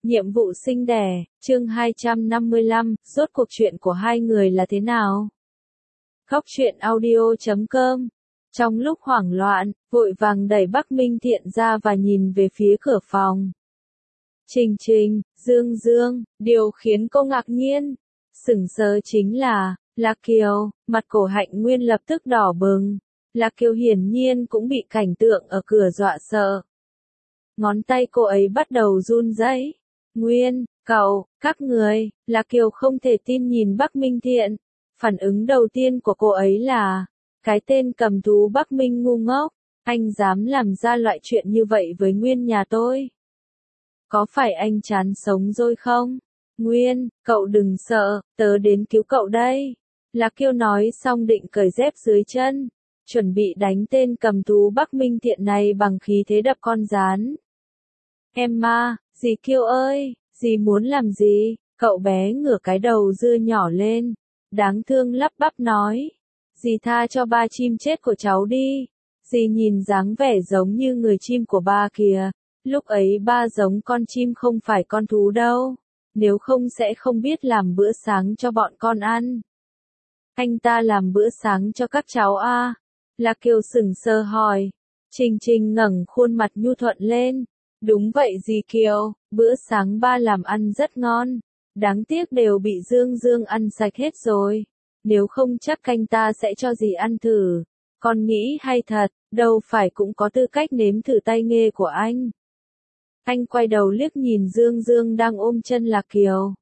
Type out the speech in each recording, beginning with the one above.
Nhiệm vụ sinh đẻ, chương 255, rốt cuộc chuyện của hai người là thế nào? Khóc chuyện audio.com. Trong lúc hoảng loạn, vội vàng đẩy Bắc Minh Thiện ra và nhìn về phía cửa phòng. Trình Trình, Dương Dương, điều khiến cô ngạc nhiên, sửng sờ chính là, Lạc Kiều, mặt Cổ Hạnh Nguyên lập tức đỏ bừng. Lạc Kiều hiển nhiên cũng bị cảnh tượng ở cửa dọa sợ. Ngón tay cô ấy bắt đầu run rẩy. Nguyên, cậu, các người, Lạc Kiều không thể tin nhìn Bắc Minh Thiện. Phản ứng đầu tiên của cô ấy là, cái tên cầm thú Bắc Minh ngu ngốc, anh dám làm ra loại chuyện như vậy với Nguyên nhà tôi. Có phải anh chán sống rồi không? Nguyên, cậu đừng sợ, tớ đến cứu cậu đây. Lạc Kiều nói xong định cởi dép dưới chân, chuẩn bị đánh tên cầm thú Bắc Minh Thiện này bằng khí thế đập con gián. Emma, dì Kiều ơi, dì muốn làm gì? Cậu bé ngửa cái đầu dưa nhỏ lên, đáng thương lắp bắp nói. Dì tha cho ba chim chết của cháu đi. Dì nhìn dáng vẻ giống như người chim của ba kìa. Lúc ấy ba giống con chim không phải con thú đâu. Nếu không sẽ không biết làm bữa sáng cho bọn con ăn. Anh ta làm bữa sáng cho các cháu à? Lạc Kiều sững sờ hỏi. Trình Trình ngẩng khuôn mặt nhu thuận lên. Đúng vậy dì Kiều, bữa sáng ba làm ăn rất ngon. Đáng tiếc đều bị Dương Dương ăn sạch hết rồi. Nếu không chắc canh ta sẽ cho dì ăn thử. Con nghĩ hay thật, đâu phải cũng có tư cách nếm thử tay nghề của anh. Anh quay đầu liếc nhìn Dương Dương đang ôm chân Lạc Kiều.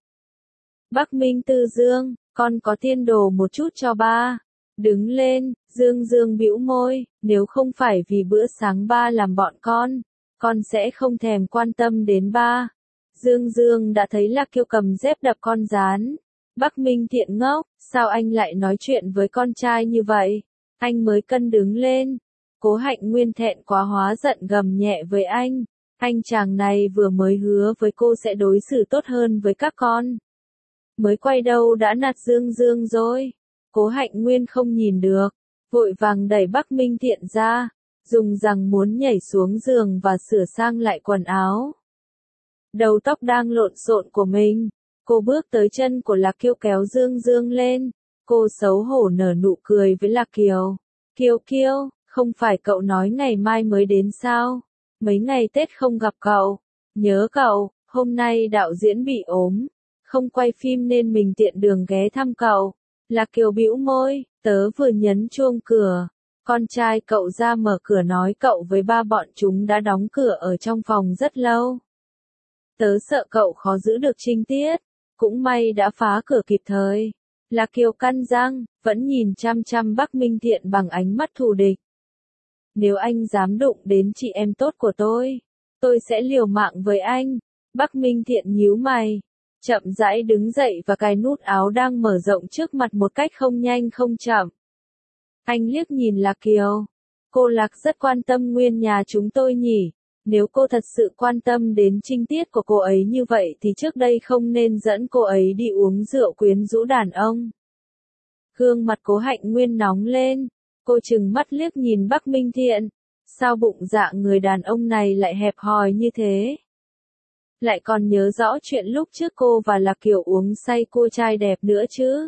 Bắc Minh Tư Dương, con có tiên đồ một chút cho ba. Đứng lên, Dương Dương bĩu môi, nếu không phải vì bữa sáng ba làm bọn con sẽ không thèm quan tâm đến ba. Dương Dương đã thấy Lạc Kiều cầm dép đập con gián. Bắc Minh Thiện ngốc, sao anh lại nói chuyện với con trai như vậy? Anh mới cân đứng lên. Cố Hạnh Nguyên thẹn quá hóa giận gầm nhẹ với anh. Anh chàng này vừa mới hứa với cô sẽ đối xử tốt hơn với các con. Mới quay đầu đã nạt Dương Dương rồi. Cố Hạnh Nguyên không nhìn được, vội vàng đẩy Bắc Minh Thiện ra, dùng rằng muốn nhảy xuống giường và sửa sang lại quần áo. Đầu tóc đang lộn xộn của mình, cô bước tới chân của Lạc Kiều kéo Dương Dương lên. Cô xấu hổ nở nụ cười với Lạc Kiều. Kiều Kiều, không phải cậu nói ngày mai mới đến sao? Mấy ngày Tết không gặp cậu. Nhớ cậu, hôm nay đạo diễn bị ốm, không quay phim nên mình tiện đường ghé thăm cậu. Lạc Kiều bĩu môi, tớ vừa nhấn chuông cửa. Con trai cậu ra mở cửa nói cậu với ba bọn chúng đã đóng cửa ở trong phòng rất lâu. Tớ sợ cậu khó giữ được trinh tiết, cũng may đã phá cửa kịp thời. Lạc Kiều cắn răng, vẫn nhìn chăm chăm Bắc Minh Thiện bằng ánh mắt thù địch. Nếu anh dám đụng đến chị em tốt của tôi sẽ liều mạng với anh. Bắc Minh Thiện nhíu mày, chậm rãi đứng dậy và cài nút áo đang mở rộng trước mặt một cách không nhanh không chậm. Anh liếc nhìn Lạc Kiều. Cô Lạc rất quan tâm Nguyên nhà chúng tôi nhỉ. Nếu cô thật sự quan tâm đến trinh tiết của cô ấy như vậy thì trước đây không nên dẫn cô ấy đi uống rượu quyến rũ đàn ông. Gương mặt Cố Hạnh Nguyên nóng lên. Cô trừng mắt liếc nhìn Bắc Minh Thiện. Sao bụng dạ người đàn ông này lại hẹp hòi như thế? Lại còn nhớ rõ chuyện lúc trước cô và Lạc Kiều uống say cua trai đẹp nữa chứ?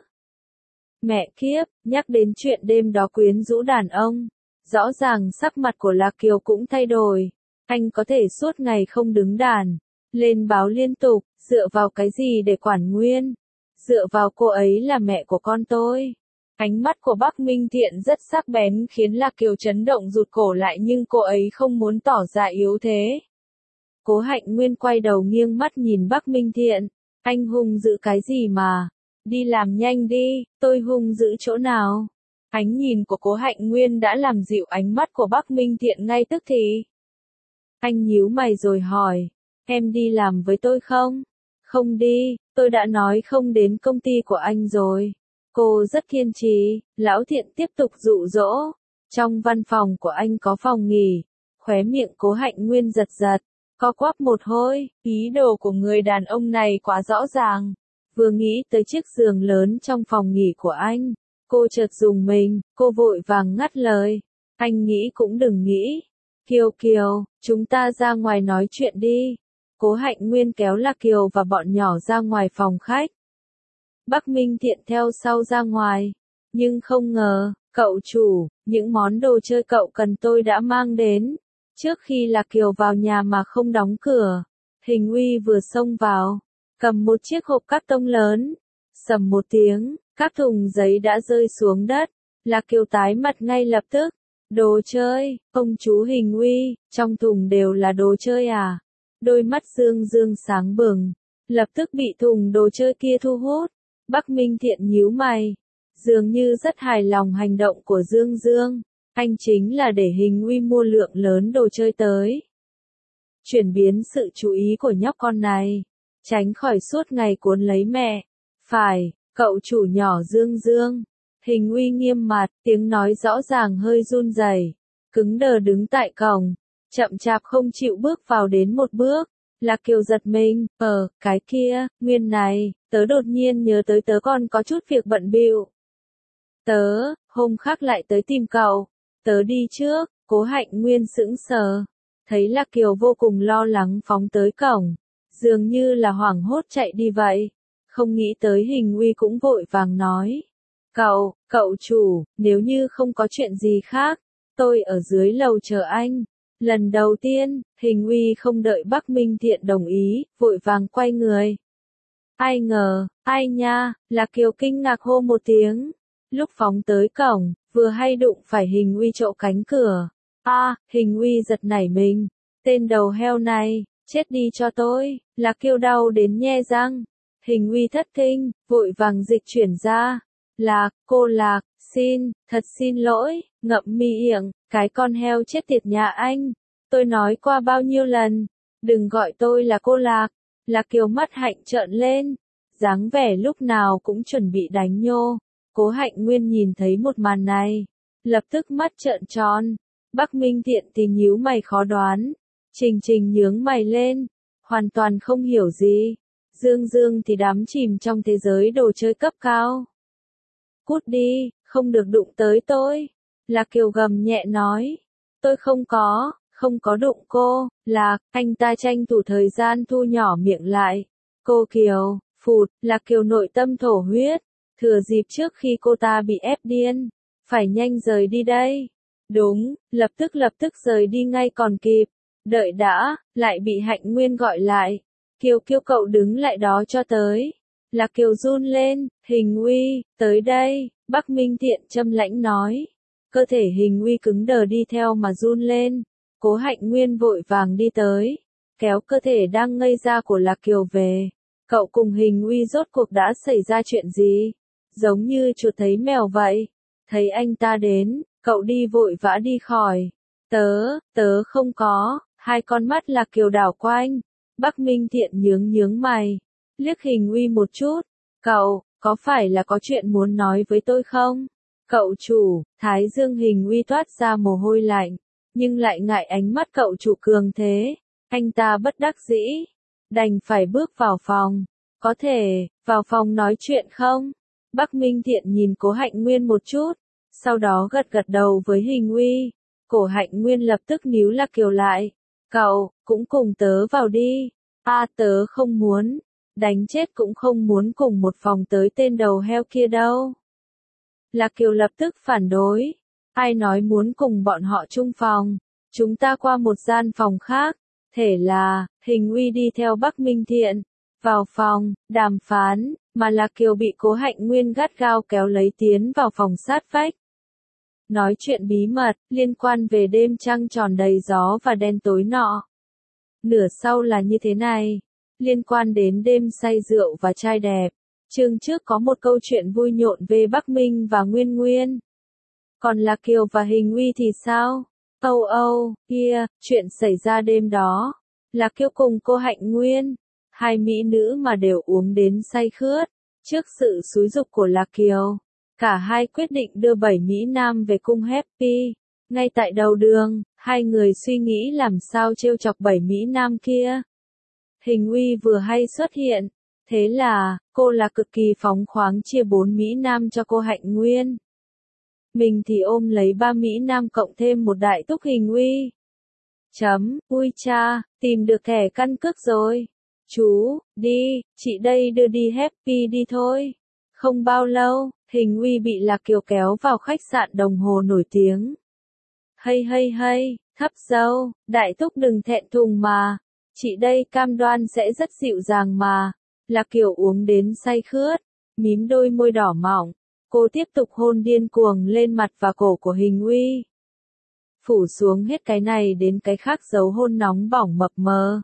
Mẹ kiếp, nhắc đến chuyện đêm đó quyến rũ đàn ông. Rõ ràng sắc mặt của Lạc Kiều cũng thay đổi. Anh có thể suốt ngày không đứng đàn, lên báo liên tục, dựa vào cái gì để quản Nguyên? Dựa vào cô ấy là mẹ của con tôi. Ánh mắt của Bắc Minh Thiện rất sắc bén khiến Lạc Kiều chấn động rụt cổ lại nhưng cô ấy không muốn tỏ ra yếu thế. Cố Hạnh Nguyên quay đầu nghiêng mắt nhìn Bắc Minh Thiện. Anh hung dữ cái gì mà? Đi làm nhanh đi, tôi hung dữ chỗ nào? Ánh nhìn của Cố Hạnh Nguyên đã làm dịu ánh mắt của Bắc Minh Thiện ngay tức thì. Anh nhíu mày rồi hỏi, em đi làm với tôi không? Không đi, tôi đã nói không đến công ty của anh rồi. Cô rất kiên trì, Lão Thiện tiếp tục dụ dỗ. Trong văn phòng của anh có phòng nghỉ. Khóe miệng Cố Hạnh Nguyên giật giật, co quắp một hồi, ý đồ của người đàn ông này quá rõ ràng. Vừa nghĩ tới chiếc giường lớn trong phòng nghỉ của anh, cô chợt rùng mình, cô vội vàng ngắt lời. Anh nghĩ cũng đừng nghĩ. Kiều Kiều, chúng ta ra ngoài nói chuyện đi. Cố Hạnh Nguyên kéo Lạc Kiều và bọn nhỏ ra ngoài phòng khách. Bắc Minh Thiện theo sau ra ngoài. Nhưng không ngờ, cậu chủ, những món đồ chơi cậu cần tôi đã mang đến. Trước khi Lạc Kiều vào nhà mà không đóng cửa, Hình Uy vừa xông vào, cầm một chiếc hộp cát tông lớn. Sầm một tiếng, các thùng giấy đã rơi xuống đất. Lạc Kiều tái mặt ngay lập tức. Đồ chơi, ông chú Hình Uy, trong thùng đều là đồ chơi à? Đôi mắt Dương Dương sáng bừng, lập tức bị thùng đồ chơi kia thu hút. Bắc Minh Thiện nhíu mày, dường như rất hài lòng hành động của Dương Dương. Anh chính là để Hình Uy mua lượng lớn đồ chơi tới. Chuyển biến sự chú ý của nhóc con này, tránh khỏi suốt ngày cuốn lấy mẹ. Phải, cậu chủ nhỏ Dương Dương. Hình Uy nghiêm mặt, tiếng nói rõ ràng hơi run rẩy, cứng đờ đứng tại cổng, chậm chạp không chịu bước vào đến một bước. Lạc Kiều giật mình, cái kia, Nguyên này, tớ đột nhiên nhớ tới tớ còn có chút việc bận bịu. Tớ, hôm khác lại tới tìm cậu, tớ đi trước. Cố Hạnh Nguyên sững sờ, thấy Lạc Kiều vô cùng lo lắng phóng tới cổng, dường như là hoảng hốt chạy đi vậy. Không nghĩ tới Hình Uy cũng vội vàng nói. Cậu chủ, nếu như không có chuyện gì khác, tôi ở dưới lầu chờ anh. Lần đầu tiên, Hình Uy không đợi Bắc Minh Thiện đồng ý, vội vàng quay người. Ai ngờ, ai nha, Lạc Kiều kinh ngạc hô một tiếng. Lúc phóng tới cổng, vừa hay đụng phải Hình Uy trộ cánh cửa. Hình Uy giật nảy mình. Tên đầu heo này, chết đi cho tôi. Lạc Kiều đau đến nhe răng. Hình Uy thất kinh, vội vàng dịch chuyển ra. Cô Lạc, thật xin lỗi, ngậm miệng, cái con heo chết tiệt nhà anh. Tôi nói qua bao nhiêu lần, đừng gọi tôi là cô Lạc. Lạc Kiều mắt hạnh trợn lên, dáng vẻ lúc nào cũng chuẩn bị đánh nhô. Cố Hạnh Nguyên nhìn thấy một màn này, lập tức mắt trợn tròn. Bắc Minh Thiện thì nhíu mày khó đoán, Trình Trình nhướng mày lên, hoàn toàn không hiểu gì. Dương Dương thì đắm chìm trong thế giới đồ chơi cấp cao. Cút đi, không được đụng tới tôi. Lạc Kiều gầm nhẹ nói. Tôi không có đụng cô. Anh ta tranh thủ thời gian thu nhỏ miệng lại. Cô Kiều, phụt, Lạc Kiều nội tâm thổ huyết. Thừa dịp trước khi cô ta bị ép điên, phải nhanh rời đi đây. Đúng, lập tức rời đi ngay còn kịp. Đợi đã, lại bị Hạnh Nguyên gọi lại. Kiều cậu đứng lại đó cho tới. Lạc Kiều run lên, Hình Uy, tới đây, Bắc Minh Thiện châm lãnh nói. Cơ thể Hình Uy cứng đờ đi theo mà run lên. Cố Hạnh Nguyên vội vàng đi tới, kéo cơ thể đang ngây ra của Lạc Kiều về. Cậu cùng Hình Uy rốt cuộc đã xảy ra chuyện gì? Giống như chuột thấy mèo vậy. Thấy anh ta đến, cậu đi vội vã đi khỏi. Tớ không có. Hai con mắt Lạc Kiều đảo quanh. Bắc Minh Thiện nhướng mày, liếc Hình Uy một chút. Cậu, có phải là có chuyện muốn nói với tôi không? Cậu chủ, thái dương Hình Uy toát ra mồ hôi lạnh, nhưng lại ngại ánh mắt cậu chủ cường thế. Anh ta bất đắc dĩ, đành phải bước vào phòng. Có thể, vào phòng nói chuyện không? Bắc Minh Thiện nhìn Cố Hạnh Nguyên một chút, sau đó gật đầu với Hình Uy. Cố Hạnh Nguyên lập tức níu Lạc Kiều lại. Cậu, cũng cùng tớ vào đi. Tớ không muốn. Đánh chết cũng không muốn cùng một phòng tới tên đầu heo kia đâu. Lạc Kiều lập tức phản đối. Ai nói muốn cùng bọn họ chung phòng? Chúng ta qua một gian phòng khác. Thể là, Hình Uy đi theo Bắc Minh Thiện. Vào phòng, đàm phán, mà Lạc Kiều bị Cố Hạnh Nguyên gắt gao kéo lấy tiến vào phòng sát vách. Nói chuyện bí mật, liên quan về đêm trăng tròn đầy gió và đen tối nọ. Nửa sau là như thế này, liên quan đến đêm say rượu và trai đẹp. Chương trước có một câu chuyện vui nhộn về Bắc Minh và Nguyên Nguyên. Còn Lạc Kiều và Hình Uy thì sao? Kia, chuyện xảy ra đêm đó. Lạc Kiều cùng cô Hạnh Nguyên, hai mỹ nữ mà đều uống đến say khướt. Trước sự xúi giục của Lạc Kiều, cả hai quyết định đưa 7 mỹ nam về cung Happy. Ngay tại đầu đường, hai người suy nghĩ làm sao trêu chọc 7 mỹ nam kia. Hình Uy vừa hay xuất hiện, thế là, cô là cực kỳ phóng khoáng chia 4 mỹ nam cho cô Hạnh Nguyên. Mình thì ôm lấy 3 mỹ nam cộng thêm một đại túc Hình Uy. Ui cha, tìm được thẻ căn cước rồi. Chú, đi, chị đây đưa đi Happy đi thôi. Không bao lâu, Hình Uy bị Lạc Kiều kéo vào khách sạn đồng hồ nổi tiếng. Hay, thắp dâu, đại thúc đừng thẹn thùng mà. Chị đây cam đoan sẽ rất dịu dàng mà. Lạc Kiều uống đến say khướt, mím đôi môi đỏ mọng. Cô tiếp tục hôn điên cuồng lên mặt và cổ của Hình Uy. Phủ xuống hết cái này đến cái khác dấu hôn nóng bỏng mập mờ.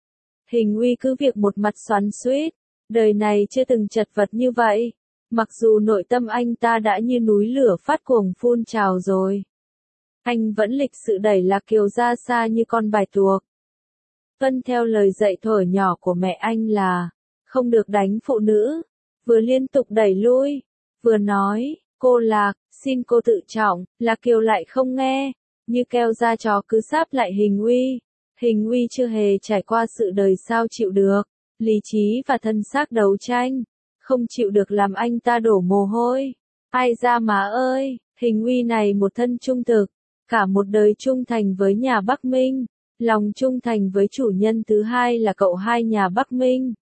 Hình Uy cứ việc một mặt xoắn xuýt, đời này chưa từng chật vật như vậy. Mặc dù nội tâm anh ta đã như núi lửa phát cuồng phun trào rồi. Anh vẫn lịch sự đẩy Lạc Kiều ra xa như con bài tuộc. Tuân theo lời dạy thuở nhỏ của mẹ anh là, không được đánh phụ nữ, vừa liên tục đẩy lui, vừa nói, cô Lạc, xin cô tự trọng, Lạc Kiều lại không nghe, như keo da chó cứ sáp lại Hình Uy. Hình Uy chưa hề trải qua sự đời sao chịu được, lý trí và thân xác đấu tranh, không chịu được làm anh ta đổ mồ hôi. Ai ra má ơi, Hình Uy này một thân trung thực, cả một đời trung thành với nhà Bắc Minh, lòng trung thành với chủ nhân thứ hai là cậu hai nhà Bắc Minh.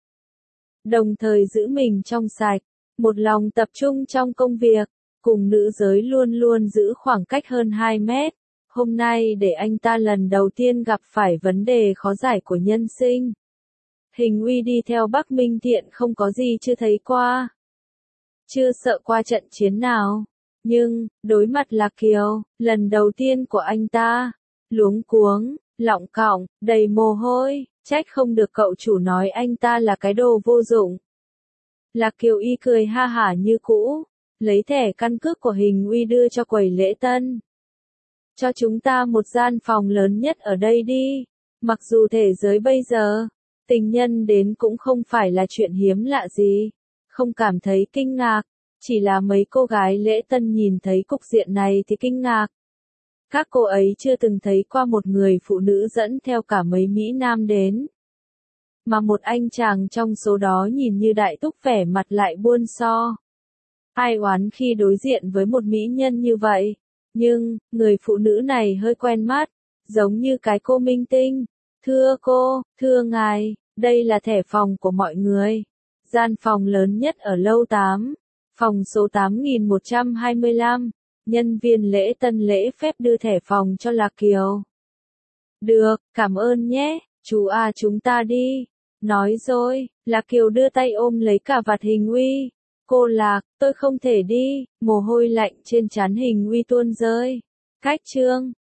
Đồng thời giữ mình trong sạch, một lòng tập trung trong công việc, cùng nữ giới luôn luôn giữ khoảng cách hơn 2 mét. Hôm nay để anh ta lần đầu tiên gặp phải vấn đề khó giải của nhân sinh. Hình Uy đi theo Bắc Minh Thiện không có gì chưa thấy qua. Chưa sợ qua trận chiến nào. Nhưng, đối mặt Lạc Kiều, lần đầu tiên của anh ta, luống cuống, lọng cọng, đầy mồ hôi, trách không được cậu chủ nói anh ta là cái đồ vô dụng. Lạc Kiều y cười ha hả như cũ, lấy thẻ căn cước của Hình Uy đưa cho quầy lễ tân. Cho chúng ta một gian phòng lớn nhất ở đây đi. Mặc dù thế giới bây giờ, tình nhân đến cũng không phải là chuyện hiếm lạ gì. Không cảm thấy kinh ngạc, chỉ là mấy cô gái lễ tân nhìn thấy cục diện này thì kinh ngạc. Các cô ấy chưa từng thấy qua một người phụ nữ dẫn theo cả mấy Mỹ Nam đến. Mà một anh chàng trong số đó nhìn như đại thúc vẻ mặt lại buôn so. Ai oán khi đối diện với một mỹ nhân như vậy. Nhưng, người phụ nữ này hơi quen mắt, giống như cái cô minh tinh. Thưa cô, thưa ngài, đây là thẻ phòng của mọi người. Gian phòng lớn nhất ở lầu 8, phòng số 8125. Nhân viên lễ tân lễ phép đưa thẻ phòng cho Lạc Kiều. Được, cảm ơn nhé, chú à chúng ta đi. Nói rồi, Lạc Kiều đưa tay ôm lấy cả vạt Hình Uy. Cô Lạc, tôi không thể đi, mồ hôi lạnh trên trán Hình Uy tuôn rơi. Cách chương